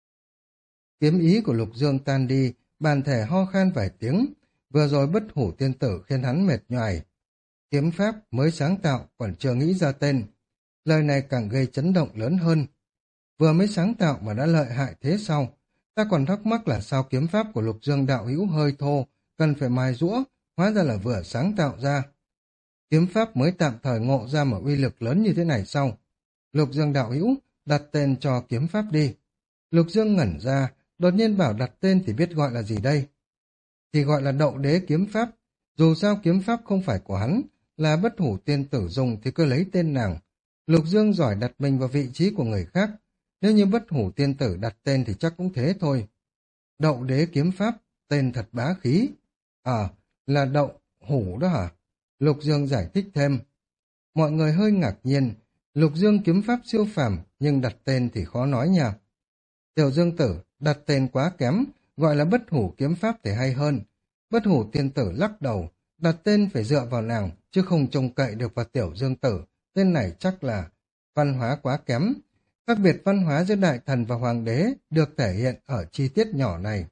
A: Kiếm ý của Lục Dương tan đi, bàn thể ho khan vài tiếng, vừa rồi bất hủ tiên tử khiến hắn mệt nhoài. Kiếm pháp mới sáng tạo còn chưa nghĩ ra tên. Lời này càng gây chấn động lớn hơn. Vừa mới sáng tạo mà đã lợi hại thế sao? Ta còn thắc mắc là sao kiếm pháp của Lục Dương đạo hữu hơi thô, cần phải mài giũa, hóa ra là vừa sáng tạo ra. Kiếm pháp mới tạm thời ngộ ra mà uy lực lớn như thế này sao? Lục Dương đạo hữu, đặt tên cho kiếm pháp đi. Lục Dương ngẩn ra, đột nhiên bảo đặt tên thì biết gọi là gì đây? Thì gọi là Đậu Đế kiếm pháp. Dù sao kiếm pháp không phải của hắn, là bất hủ tiên tử dùng thì cứ lấy tên nàng. Lục Dương giỏi đặt mình vào vị trí của người khác. Nếu như bất hủ tiên tử đặt tên thì chắc cũng thế thôi. Đậu Đế kiếm pháp, tên thật bá khí. À, là đậu hủ đó hả? Lục Dương giải thích thêm. Mọi người hơi ngạc nhiên. Lục Dương kiếm pháp siêu phàm, nhưng đặt tên thì khó nói nha. Tiểu Dương Tử, đặt tên quá kém, gọi là bất hủ kiếm pháp thì hay hơn. Bất hủ tiên tử lắc đầu, đặt tên phải dựa vào nàng, chứ không trông cậy được vào Tiểu Dương Tử. Tên này chắc là văn hóa quá kém. Khác biệt văn hóa giữa đại thần và hoàng đế được thể hiện ở chi tiết nhỏ này.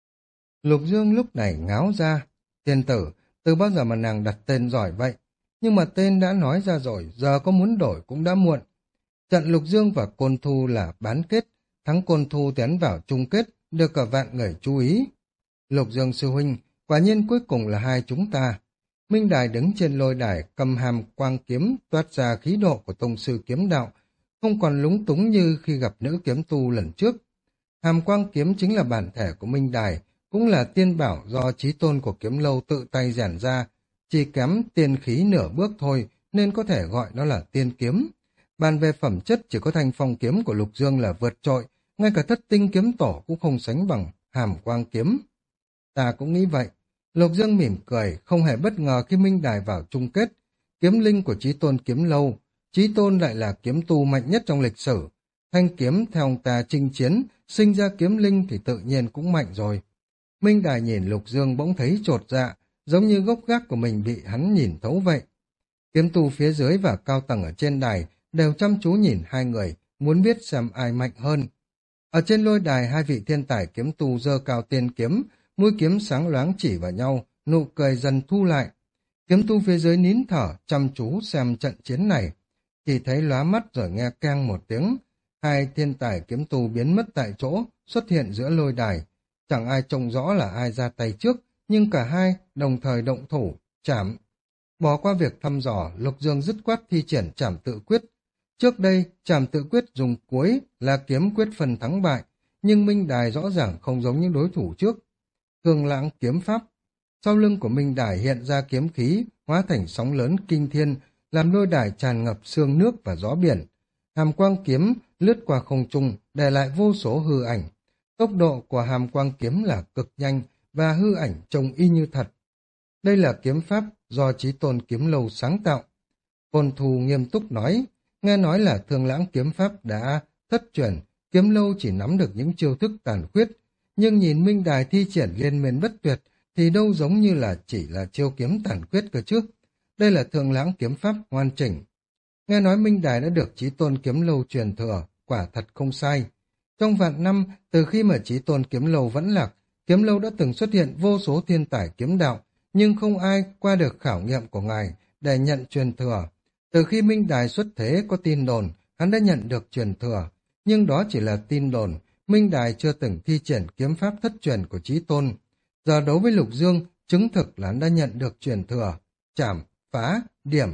A: Lục Dương lúc này ngáo ra. Tiên tử, từ bao giờ mà nàng đặt tên giỏi vậy? Nhưng mà tên đã nói ra rồi, giờ có muốn đổi cũng đã muộn. Trận Lục Dương và Côn Thu là bán kết, thắng Côn Thu tiến vào chung kết, được cả vạn người chú ý. Lục Dương sư huynh, quả nhiên cuối cùng là hai chúng ta. Minh Đài đứng trên lôi đài, cầm hàm quang kiếm toát ra khí độ của tông sư kiếm đạo, không còn lúng túng như khi gặp nữ kiếm tu lần trước. Hàm quang kiếm chính là bản thể của Minh Đài, cũng là tiên bảo do chí tôn của kiếm lâu tự tay rèn ra, chỉ kém tiên khí nửa bước thôi nên có thể gọi nó là tiên kiếm. Bàn về phẩm chất chỉ có thanh phong kiếm của Lục Dương là vượt trội, ngay cả thất tinh kiếm tổ cũng không sánh bằng hàm quang kiếm. Ta cũng nghĩ vậy. Lục Dương mỉm cười, không hề bất ngờ khi Minh Đài vào chung kết. Kiếm linh của chí tôn kiếm lâu, chí tôn lại là kiếm tu mạnh nhất trong lịch sử. Thanh kiếm theo ông ta chinh chiến, sinh ra kiếm linh thì tự nhiên cũng mạnh rồi. Minh Đài nhìn Lục Dương bỗng thấy chột dạ, giống như gốc gác của mình bị hắn nhìn thấu vậy. Kiếm tu phía dưới và cao tầng ở trên đài đều chăm chú nhìn hai người, muốn biết xem ai mạnh hơn. Ở trên lôi đài, hai vị thiên tài kiếm tu giơ cao tiên kiếm, mũi kiếm sáng loáng chỉ vào nhau, nụ cười dần thu lại. Kiếm tu phía dưới nín thở, chăm chú xem trận chiến này. Chỉ thấy lóa mắt rồi nghe keng một tiếng. Hai thiên tài kiếm tu biến mất tại chỗ, xuất hiện giữa lôi đài. Chẳng ai trông rõ là ai ra tay trước, nhưng cả hai đồng thời động thủ, chảm. Bỏ qua việc thăm dò, Lục Dương dứt khoát thi triển trảm tự quyết. Trước đây, trảm tự quyết dùng cuối là kiếm quyết phần thắng bại, nhưng Minh Đài rõ ràng không giống những đối thủ trước. Thương lãng kiếm pháp. Sau lưng của Minh Đài hiện ra kiếm khí, hóa thành sóng lớn kinh thiên, làm lôi đài tràn ngập sương nước và gió biển. Hàm quang kiếm lướt qua không trung, để lại vô số hư ảnh. Tốc độ của hàm quang kiếm là cực nhanh và hư ảnh trông y như thật. Đây là kiếm pháp do chí tôn kiếm lâu sáng tạo. Côn Thù nghiêm túc nói, nghe nói là thương lãng kiếm pháp đã thất truyền, kiếm lâu chỉ nắm được những chiêu thức tàn khuyết, nhưng nhìn Minh Đài thi triển liên miên bất tuyệt thì đâu giống như là chỉ là chiêu kiếm tàn khuyết cơ chứ. Đây là thương lãng kiếm pháp hoàn chỉnh. Nghe nói Minh Đài đã được chí tôn kiếm lâu truyền thừa, quả thật không sai. Trong vạn năm, từ khi mà chí tôn kiếm lâu vẫn lạc, kiếm lâu đã từng xuất hiện vô số thiên tài kiếm đạo, nhưng không ai qua được khảo nghiệm của ngài để nhận truyền thừa. Từ khi Minh Đài xuất thế có tin đồn, hắn đã nhận được truyền thừa, nhưng đó chỉ là tin đồn. Minh Đài chưa từng thi triển kiếm pháp thất truyền của chí tôn. Giờ đấu với Lục Dương, chứng thực là hắn đã nhận được truyền thừa, chảm, phá, điểm.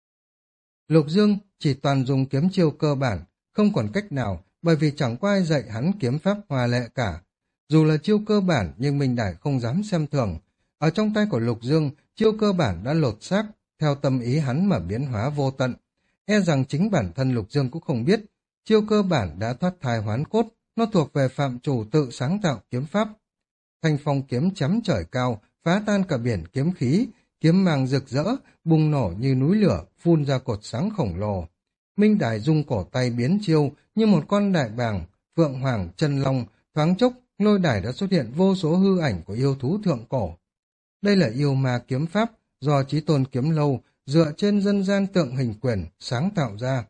A: Lục Dương chỉ toàn dùng kiếm chiêu cơ bản, không còn cách nào, bởi vì chẳng có ai dạy hắn kiếm pháp hòa lệ cả. Dù là chiêu cơ bản nhưng Minh Đài không dám xem thường. Ở trong tay của Lục Dương, chiêu cơ bản đã lột xác, theo tâm ý hắn mà biến hóa vô tận. E rằng chính bản thân Lục Dương cũng không biết, chiêu cơ bản đã thoát thai hoán cốt, nó thuộc về phạm trù tự sáng tạo kiếm pháp. Thanh phong kiếm chấm trời cao, phá tan cả biển kiếm khí, kiếm mang rực rỡ, bùng nổ như núi lửa, phun ra cột sáng khổng lồ. Minh Đài rung cổ tay biến chiêu như một con đại bàng, phượng hoàng, chân long, thoáng chốc, lôi đài đã xuất hiện vô số hư ảnh của yêu thú thượng cổ. Đây là yêu ma kiếm pháp do chí tôn kiếm lâu dựa trên dân gian tượng hình quyền sáng tạo ra.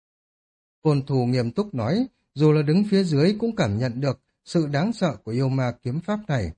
A: Côn Thù nghiêm túc nói, dù là đứng phía dưới cũng cảm nhận được sự đáng sợ của yêu ma kiếm pháp này.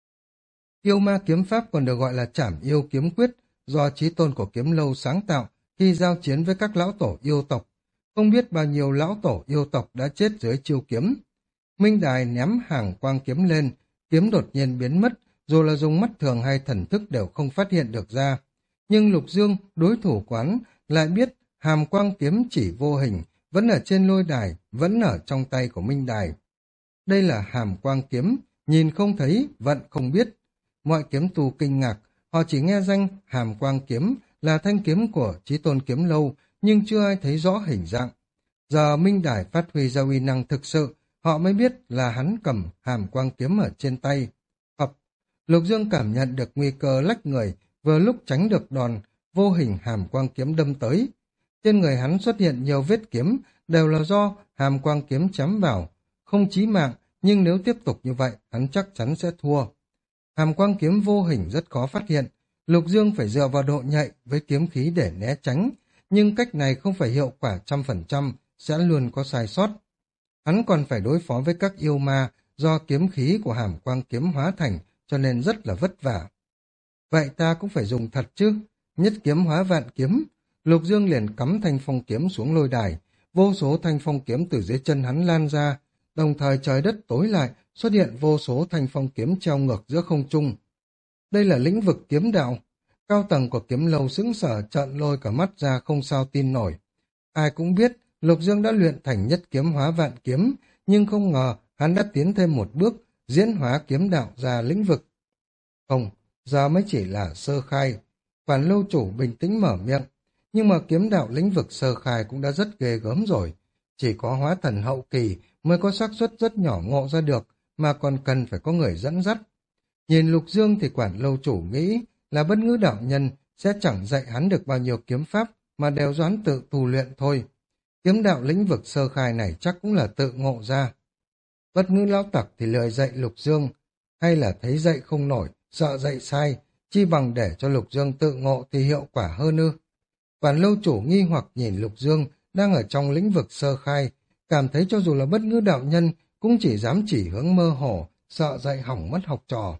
A: Yêu ma kiếm pháp còn được gọi là trảm yêu kiếm quyết, do chí tôn của kiếm lâu sáng tạo khi giao chiến với các lão tổ yêu tộc. Không biết bao nhiêu lão tổ yêu tộc đã chết dưới chiêu kiếm. Minh Đài ném hàng quang kiếm lên, kiếm đột nhiên biến mất, dù là dùng mắt thường hay thần thức đều không phát hiện được ra. Nhưng Lục Dương, đối thủ quán, lại biết hàm quang kiếm chỉ vô hình, vẫn ở trên lôi đài, vẫn ở trong tay của Minh Đài. Đây là hàm quang kiếm, nhìn không thấy, vận không biết. Mọi kiếm tu kinh ngạc, họ chỉ nghe danh hàm quang kiếm là thanh kiếm của chí tôn kiếm lâu, nhưng chưa ai thấy rõ hình dạng. Giờ Minh Đài phát huy ra uy năng thực sự, họ mới biết là hắn cầm hàm quang kiếm ở trên tay. Lục Dương cảm nhận được nguy cơ lách người, vừa lúc tránh được đòn vô hình hàm quang kiếm đâm tới. Trên người hắn xuất hiện nhiều vết kiếm, đều là do hàm quang kiếm chém vào. Không chí mạng, nhưng nếu tiếp tục như vậy, hắn chắc chắn sẽ thua. Hàm quang kiếm vô hình rất khó phát hiện, Lục Dương phải dựa vào độ nhạy với kiếm khí để né tránh, nhưng cách này không phải hiệu quả 100%, sẽ luôn có sai sót. Hắn còn phải đối phó với các yêu ma do kiếm khí của hàm quang kiếm hóa thành, cho nên rất là vất vả. Vậy ta cũng phải dùng thật chứ, nhất kiếm hóa vạn kiếm. Lục Dương liền cắm thanh phong kiếm xuống lôi đài, vô số thanh phong kiếm từ dưới chân hắn lan ra, đồng thời trời đất tối lại, xuất hiện vô số thanh phong kiếm treo ngược giữa không trung. Đây là lĩnh vực kiếm đạo. Cao tầng của kiếm lâu sững sờ trợn lôi cả mắt ra không sao tin nổi. Ai cũng biết Lục Dương đã luyện thành nhất kiếm hóa vạn kiếm, nhưng không ngờ hắn đã tiến thêm một bước, diễn hóa kiếm đạo ra lĩnh vực. Không, giờ mới chỉ là sơ khai. Quản lâu chủ bình tĩnh mở miệng, nhưng mà kiếm đạo lĩnh vực sơ khai cũng đã rất ghê gớm rồi. Chỉ có hóa thần hậu kỳ mới có xác suất rất nhỏ ngộ ra được, mà còn cần phải có người dẫn dắt. Nhìn Lục Dương thì quản lâu chủ nghĩ là bất ngữ đạo nhân sẽ chẳng dạy hắn được bao nhiêu kiếm pháp, mà đều doán tự tu luyện thôi. Kiếm đạo lĩnh vực sơ khai này chắc cũng là tự ngộ ra. Bất ngữ lão tặc thì lười dạy Lục Dương, hay là thấy dạy không nổi, sợ dạy sai, chi bằng để cho Lục Dương tự ngộ thì hiệu quả hơn ư. Quản lâu chủ nghi hoặc nhìn Lục Dương đang ở trong lĩnh vực sơ khai, cảm thấy cho dù là bất ngữ đạo nhân cũng chỉ dám chỉ hướng mơ hồ, sợ dạy hỏng mất học trò.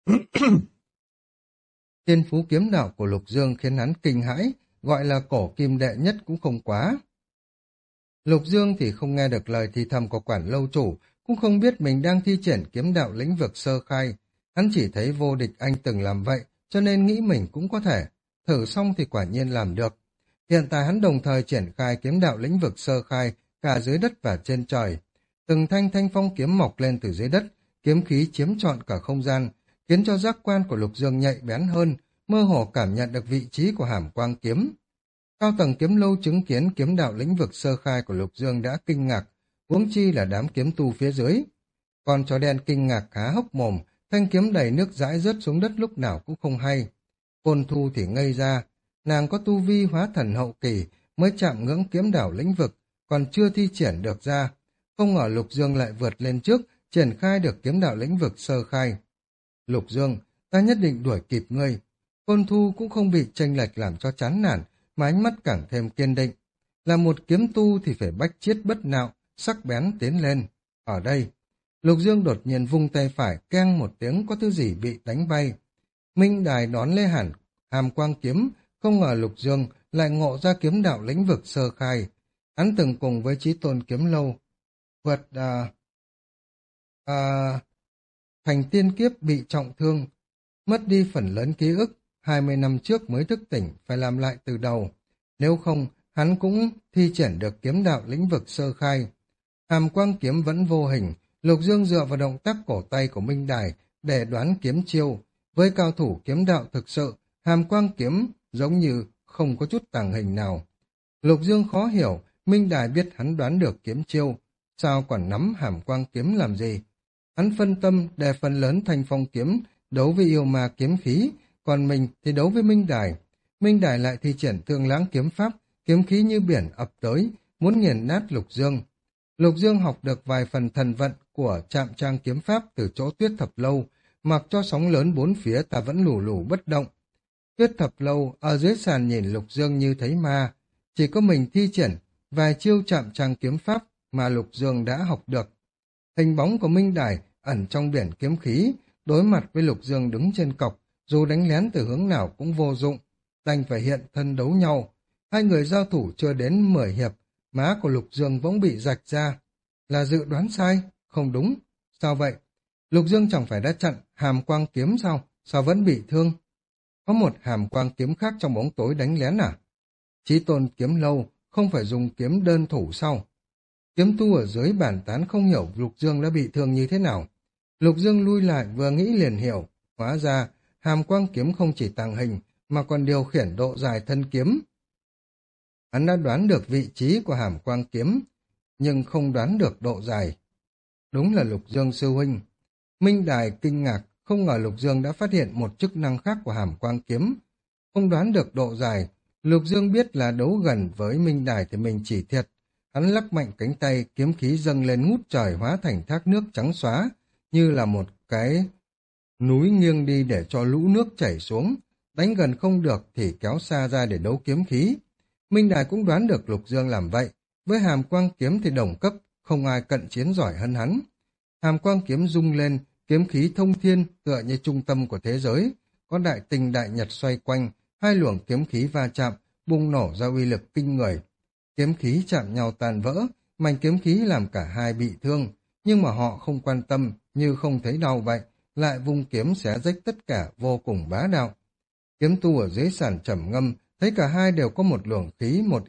A: Thiên phú kiếm đạo của Lục Dương khiến hắn kinh hãi, gọi là cổ kim đệ nhất cũng không quá. Lục Dương thì không nghe được lời thì thầm của quản lâu chủ, cũng không biết mình đang thi triển kiếm đạo lĩnh vực sơ khai. Hắn chỉ thấy vô địch anh từng làm vậy, cho nên nghĩ mình cũng có thể. Thử xong thì quả nhiên làm được. Hiện tại hắn đồng thời triển khai kiếm đạo lĩnh vực sơ khai cả dưới đất và trên trời. Từng thanh thanh phong kiếm mọc lên từ dưới đất, kiếm khí chiếm trọn cả không gian, khiến cho giác quan của Lục Dương nhạy bén hơn, mơ hồ cảm nhận được vị trí của hàm quang kiếm. Cao tầng kiếm lâu chứng kiến kiếm đạo lĩnh vực sơ khai của Lục Dương đã kinh ngạc, huống chi là đám kiếm tu phía dưới. Còn chó đen kinh ngạc há hốc mồm, thanh kiếm đầy nước dãi rớt xuống đất lúc nào cũng không hay. Côn Thu thì ngây ra, nàng có tu vi hóa thần hậu kỳ mới chạm ngưỡng kiếm đạo lĩnh vực, còn chưa thi triển được ra. Không ngờ Lục Dương lại vượt lên trước, triển khai được kiếm đạo lĩnh vực sơ khai. Lục Dương, ta nhất định đuổi kịp ngươi. Côn Thu cũng không bị chênh lệch làm cho chán nản, mà ánh mắt càng thêm kiên định. Là một kiếm tu thì phải bách chiết bất nạo, sắc bén tiến lên. Ở đây, Lục Dương đột nhiên vung tay phải, keng một tiếng có thứ gì bị đánh bay. Minh Đài đón Lê Hàn, hàm quang kiếm, không ngờ Lục Dương lại ngộ ra kiếm đạo lĩnh vực sơ khai. Hắn từng cùng với Chí Tôn kiếm lâu, vượt thành tiên kiếp bị trọng thương, mất đi phần lớn ký ức, 20 năm trước mới thức tỉnh, phải làm lại từ đầu. Nếu không, hắn cũng thi triển được kiếm đạo lĩnh vực sơ khai. Hàm quang kiếm vẫn vô hình, Lục Dương dựa vào động tác cổ tay của Minh Đài để đoán kiếm chiêu. Với cao thủ kiếm đạo thực sự, hàm quang kiếm giống như không có chút tàng hình nào. Lục Dương khó hiểu, Minh Đài biết hắn đoán được kiếm chiêu, sao còn nắm hàm quang kiếm làm gì? Hắn phân tâm để phần lớn thanh phong kiếm đấu với yêu ma kiếm khí, còn mình thì đấu với Minh Đài. Minh Đài lại thi triển Thương Lãng kiếm pháp, kiếm khí như biển ập tới, muốn nghiền nát Lục Dương. Lục Dương học được vài phần thần vận của Trạm Trang kiếm pháp từ chỗ Tuyết Thập Lâu, mặc cho sóng lớn bốn phía ta vẫn lù lù bất động. Tuyết Thập Lâu ở dưới sàn nhìn Lục Dương như thấy ma, chỉ có mình thi triển vài chiêu Trạm Trang kiếm pháp mà Lục Dương đã học được. Hình bóng của Minh Đài ẩn trong biển kiếm khí, đối mặt với Lục Dương đứng trên cọc, dù đánh lén từ hướng nào cũng vô dụng, đành phải hiện thân đấu nhau. Hai người giao thủ chưa đến 10 hiệp, má của Lục Dương bỗng bị rạch ra. Là dự đoán sai? Không đúng. Sao vậy? Lục Dương chẳng phải đã chặn hàm quang kiếm sao? Sao vẫn bị thương? Có một hàm quang kiếm khác trong bóng tối đánh lén à? Chí Tôn kiếm lâu không phải dùng kiếm đơn thủ sao? Kiếm tu ở dưới bàn tán không hiểu Lục Dương đã bị thương như thế nào. Lục Dương lui lại vừa nghĩ liền hiểu. Hóa ra, hàm quang kiếm không chỉ tàng hình, mà còn điều khiển độ dài thân kiếm. Hắn đã đoán được vị trí của hàm quang kiếm, nhưng không đoán được độ dài. Đúng là Lục Dương sư huynh. Minh Đài kinh ngạc, không ngờ Lục Dương đã phát hiện một chức năng khác của hàm quang kiếm. Không đoán được độ dài, Lục Dương biết là đấu gần với Minh Đài thì mình chỉ thiệt. Hắn lắc mạnh cánh tay, kiếm khí dâng lên ngút trời hóa thành thác nước trắng xóa, như là một cái núi nghiêng đi để cho lũ nước chảy xuống. đánh gần không được thì kéo xa ra để đấu kiếm khí. Minh Đài cũng đoán được Lục Dương làm vậy, với hàm quang kiếm thì đồng cấp, không ai cận chiến giỏi hơn hắn. Hàm quang kiếm rung lên, kiếm khí thông thiên tựa như trung tâm của thế giới, có đại tinh đại nhật xoay quanh, hai luồng kiếm khí va chạm, bùng nổ ra uy lực kinh người. Kiếm khí chạm nhau tan vỡ, mảnh kiếm khí làm cả hai bị thương, nhưng mà họ không quan tâm, như không thấy đau vậy, lại vung kiếm xé rách tất cả vô cùng bá đạo. Kiếm tu ở dưới sàn trầm ngâm, thấy cả hai đều có một luồng khí, một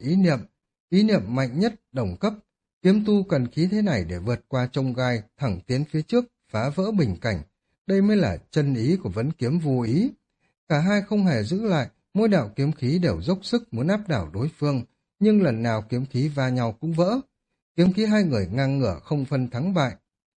A: ý niệm mạnh nhất, đồng cấp. Kiếm tu cần khí thế này để vượt qua chông gai, thẳng tiến phía trước, phá vỡ bình cảnh. Đây mới là chân ý của vấn kiếm vô ý. Cả hai không hề giữ lại, mỗi đạo kiếm khí đều dốc sức muốn áp đảo đối phương, nhưng lần nào kiếm khí va nhau cũng vỡ. Kiếm khí hai người ngang ngửa không phân thắng bại.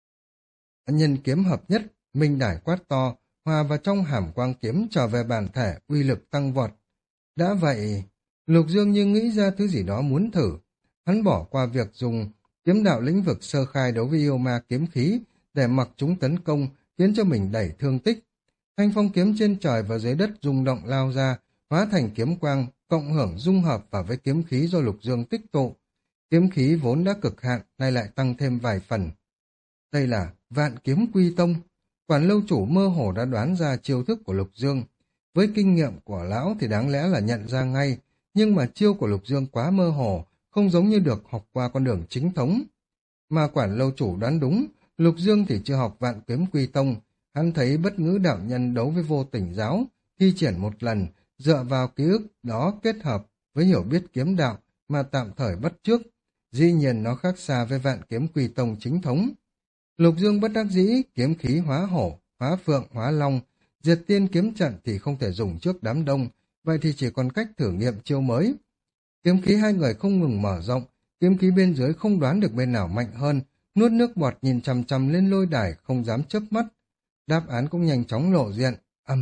A: Nhân kiếm hợp nhất, Minh Đài quát to, hòa vào trong hàm quang kiếm trở về bản thể, uy lực tăng vọt. Đã vậy, Lục Dương như nghĩ ra thứ gì đó muốn thử. Hắn bỏ qua việc dùng kiếm đạo lĩnh vực sơ khai đấu với yêu ma kiếm khí để mặc chúng tấn công, khiến cho mình đẩy thương tích. Thanh phong kiếm trên trời và dưới đất rung động lao ra, hóa thành kiếm quang, cộng hưởng dung hợp vào với kiếm khí do Lục Dương tích tụ. Kiếm khí vốn đã cực hạn, nay lại tăng thêm vài phần. Đây là Vạn Kiếm Quy Tông. Quản lâu chủ mơ hồ đã đoán ra chiêu thức của Lục Dương. Với kinh nghiệm của lão thì đáng lẽ là nhận ra ngay, nhưng mà chiêu của Lục Dương quá mơ hồ, không giống như được học qua con đường chính thống. Mà quản lâu chủ đoán đúng, Lục Dương thì chưa học Vạn Kiếm Quy Tông. Hắn thấy bất ngữ đạo nhân đấu với vô tình giáo, thi triển một lần, dựa vào ký ức đó kết hợp với hiểu biết kiếm đạo mà tạm thời bắt chước. Dĩ nhiên nó khác xa với Vạn Kiếm Quy Tông chính thống. Lục Dương bất đắc dĩ, kiếm khí hóa hổ, hóa phượng, hóa long, diệt tiên kiếm trận thì không thể dùng trước đám đông, vậy thì chỉ còn cách thử nghiệm chiêu mới. Kiếm khí hai người không ngừng mở rộng, kiếm khí bên dưới không đoán được bên nào mạnh hơn, nuốt nước bọt nhìn chằm chằm lên lôi đài không dám chớp mắt. Đáp án cũng nhanh chóng lộ diện,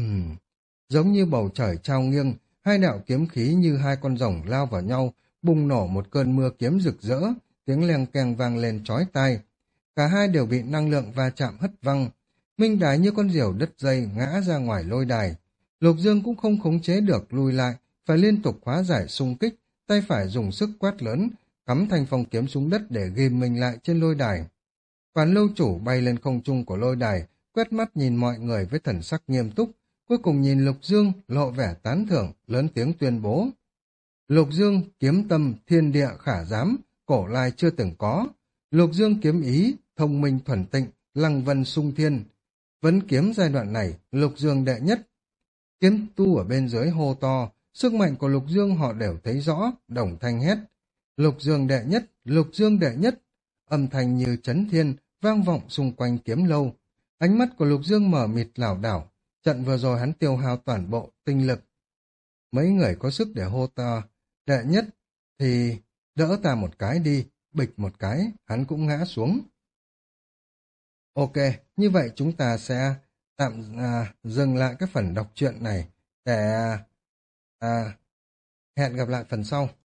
A: giống như bầu trời trao nghiêng, hai đạo kiếm khí như hai con rồng lao vào nhau, bùng nổ một cơn mưa kiếm rực rỡ, tiếng leng keng vang lên chói tai. Cả hai đều bị năng lượng va chạm hất văng. Minh Đài như con diều đứt dây ngã ra ngoài lôi đài. Lục Dương cũng không khống chế được lùi lại, phải liên tục hóa giải xung kích, tay phải dùng sức quát lớn, cắm thanh phong kiếm xuống đất để ghim mình lại trên lôi đài. Quản lâu chủ bay lên không trung của lôi đài, quét mắt nhìn mọi người với thần sắc nghiêm túc, cuối cùng nhìn Lục Dương lộ vẻ tán thưởng, lớn tiếng tuyên bố. Lục Dương kiếm tâm thiên địa khả giám, cổ lai chưa từng có. Lục Dương kiếm ý, thông minh thuần tịnh, lăng vân sung thiên. Vấn kiếm giai đoạn này, Lục Dương đệ nhất. Kiếm tu ở bên dưới hô to, sức mạnh của Lục Dương họ đều thấy rõ, đồng thanh hét. Lục Dương đệ nhất, Lục Dương đệ nhất. Âm thanh như chấn thiên, vang vọng xung quanh kiếm lâu. Ánh mắt của Lục Dương mở mịt lảo đảo. Trận vừa rồi hắn tiêu hao toàn bộ tinh lực. Mấy người có sức để hô to đệ nhất thì đỡ ta một cái đi, bịch một cái, hắn cũng ngã xuống. Ok, như vậy chúng ta sẽ tạm dừng lại cái phần đọc truyện này để hẹn gặp lại phần sau.